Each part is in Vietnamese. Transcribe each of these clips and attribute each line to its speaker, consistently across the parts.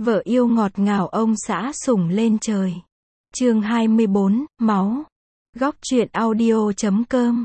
Speaker 1: Vợ yêu ngọt ngào ông xã sủng lên trời. Chương 24, máu. Góc truyện audio.com.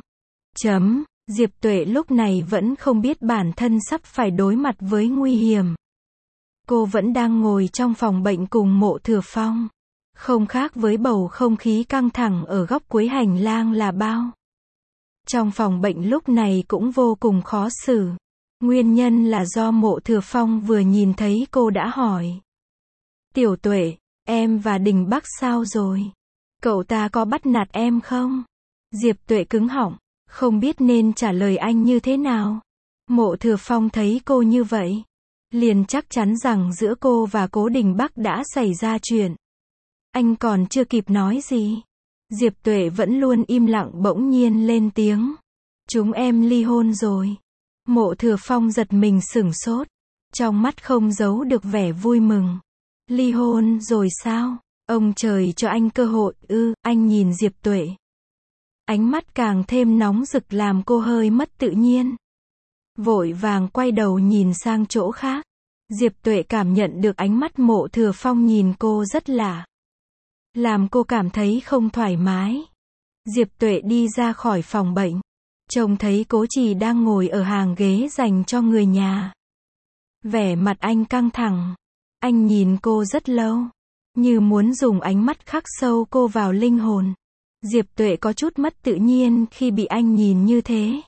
Speaker 1: Diệp Tuệ lúc này vẫn không biết bản thân sắp phải đối mặt với nguy hiểm. Cô vẫn đang ngồi trong phòng bệnh cùng Mộ Thừa Phong. Không khác với bầu không khí căng thẳng ở góc cuối hành lang là bao. Trong phòng bệnh lúc này cũng vô cùng khó xử. Nguyên nhân là do Mộ Thừa Phong vừa nhìn thấy cô đã hỏi. Tiểu Tuệ, em và Đình Bắc sao rồi? Cậu ta có bắt nạt em không? Diệp Tuệ cứng họng, không biết nên trả lời anh như thế nào. Mộ Thừa Phong thấy cô như vậy, liền chắc chắn rằng giữa cô và Cố Đình Bắc đã xảy ra chuyện. Anh còn chưa kịp nói gì, Diệp Tuệ vẫn luôn im lặng bỗng nhiên lên tiếng. Chúng em ly hôn rồi. Mộ Thừa Phong giật mình sửng sốt, trong mắt không giấu được vẻ vui mừng. Ly hôn rồi sao? Ông trời cho anh cơ hội ư? Anh nhìn Diệp Tuệ. Ánh mắt càng thêm nóng rực làm cô hơi mất tự nhiên. Vội vàng quay đầu nhìn sang chỗ khác. Diệp Tuệ cảm nhận được ánh mắt Mộ Thừa Phong nhìn cô rất lạ, làm cô cảm thấy không thoải mái. Diệp Tuệ đi ra khỏi phòng bệnh, trông thấy Cố Trì đang ngồi ở hàng ghế dành cho người nhà. Vẻ mặt anh căng thẳng. Anh nhìn cô rất lâu, như muốn dùng ánh mắt khắc sâu cô vào linh hồn. Diệp Tuệ có chút mất tự nhiên khi bị anh nhìn như thế.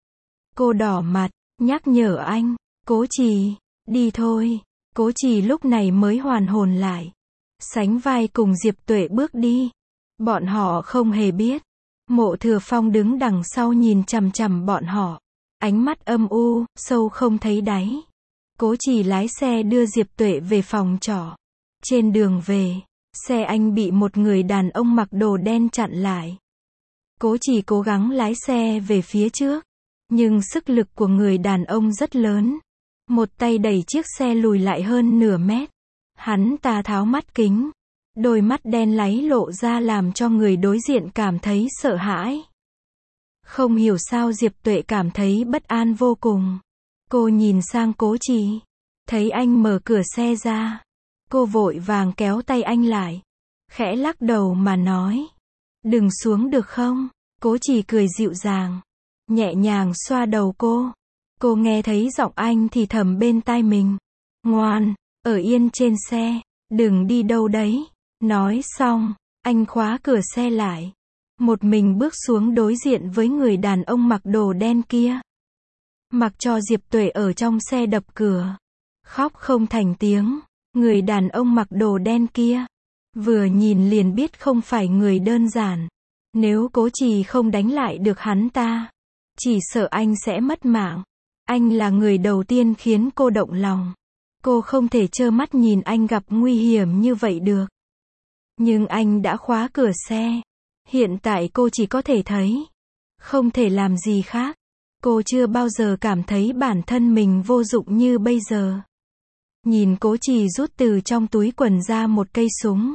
Speaker 1: Cô đỏ mặt, nhắc nhở anh. Cố Trì, đi thôi. Cố Trì lúc này mới hoàn hồn lại, sánh vai cùng Diệp Tuệ bước đi. Bọn họ không hề biết, Mộ Thừa Phong đứng đằng sau nhìn chằm chằm bọn họ. Ánh mắt âm u, sâu không thấy đáy. Cố Trì lái xe đưa Diệp Tuệ về phòng trọ. Trên đường về, xe anh bị một người đàn ông mặc đồ đen chặn lại. Cố Trì cố gắng lái xe về phía trước, nhưng sức lực của người đàn ông rất lớn. Một tay đẩy chiếc xe lùi lại hơn nửa mét. Hắn ta tháo mắt kính, đôi mắt đen láy lộ ra làm cho người đối diện cảm thấy sợ hãi. Không hiểu sao Diệp Tuệ cảm thấy bất an vô cùng. Cô nhìn sang Cố Trì, thấy anh mở cửa xe ra. Cô vội vàng kéo tay anh lại, khẽ lắc đầu mà nói. Đừng xuống được không? Cố Trì cười dịu dàng, nhẹ nhàng xoa đầu cô. Cô nghe thấy giọng anh thì thầm bên tai mình. Ngoan, ở yên trên xe, đừng đi đâu đấy. Nói xong, anh khóa cửa xe lại. Một mình bước xuống đối diện với người đàn ông mặc đồ đen kia. Mặc cho Diệp Tuệ ở trong xe đập cửa, khóc không thành tiếng. Người đàn ông mặc đồ đen kia, vừa nhìn liền biết không phải người đơn giản. Nếu Cố Trì không đánh lại được hắn ta, chỉ sợ anh sẽ mất mạng. Anh là người đầu tiên khiến cô động lòng. Cô không thể trơ mắt nhìn anh gặp nguy hiểm như vậy được. Nhưng anh đã khóa cửa xe. Hiện tại cô chỉ có thể thấy, không thể làm gì khác. Cô chưa bao giờ cảm thấy bản thân mình vô dụng như bây giờ. Nhìn Cố Trì rút từ trong túi quần ra một cây súng,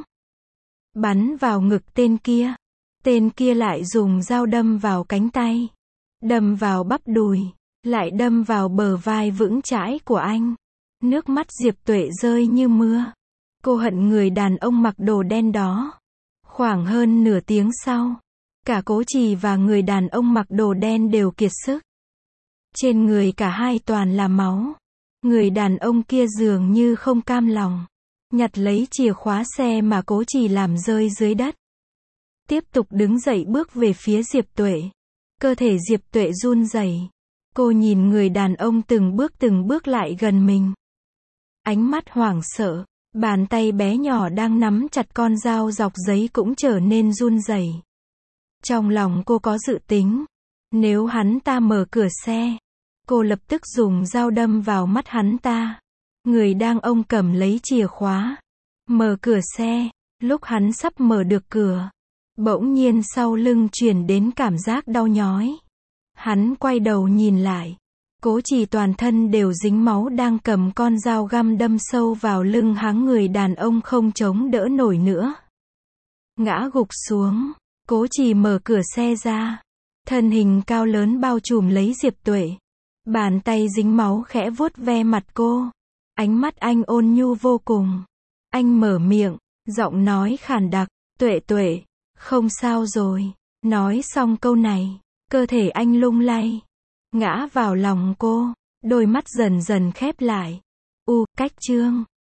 Speaker 1: bắn vào ngực tên kia. Tên kia lại dùng dao đâm vào cánh tay, đâm vào bắp đùi, lại đâm vào bờ vai vững chãi của anh. Nước mắt Diệp Tuệ rơi như mưa. Cô hận người đàn ông mặc đồ đen đó. Khoảng hơn nửa tiếng sau, cả Cố Trì và người đàn ông mặc đồ đen đều kiệt sức. Trên người cả hai toàn là máu. Người đàn ông kia dường như không cam lòng, nhặt lấy chìa khóa xe mà Cố Trì làm rơi dưới đất. Tiếp tục đứng dậy bước về phía Diệp Tuệ. Cơ thể Diệp Tuệ run rẩy. Cô nhìn người đàn ông từng bước lại gần mình. Ánh mắt hoảng sợ, bàn tay bé nhỏ đang nắm chặt con dao dọc giấy cũng trở nên run rẩy. Trong lòng cô có dự tính, nếu hắn ta mở cửa xe, cô lập tức dùng dao đâm vào mắt hắn ta. Người đàn ông cầm lấy chìa khóa, mở cửa xe. Lúc hắn sắp mở được cửa, bỗng nhiên sau lưng truyền đến cảm giác đau nhói. Hắn quay đầu nhìn lại. Cố Trì toàn thân đều dính máu đang cầm con dao găm đâm sâu vào lưng hắn. Người đàn ông không chống đỡ nổi nữa, ngã gục xuống. Cố Trì mở cửa xe ra. Thân hình cao lớn bao trùm lấy Diệp Tuệ. Bàn tay dính máu khẽ vuốt ve mặt cô. Ánh mắt anh ôn nhu vô cùng. Anh mở miệng, giọng nói khàn đặc, Tuệ Tuệ, không sao rồi. Nói xong câu này, cơ thể anh lung lay, ngã vào lòng cô, đôi mắt dần dần khép lại. Cách Trương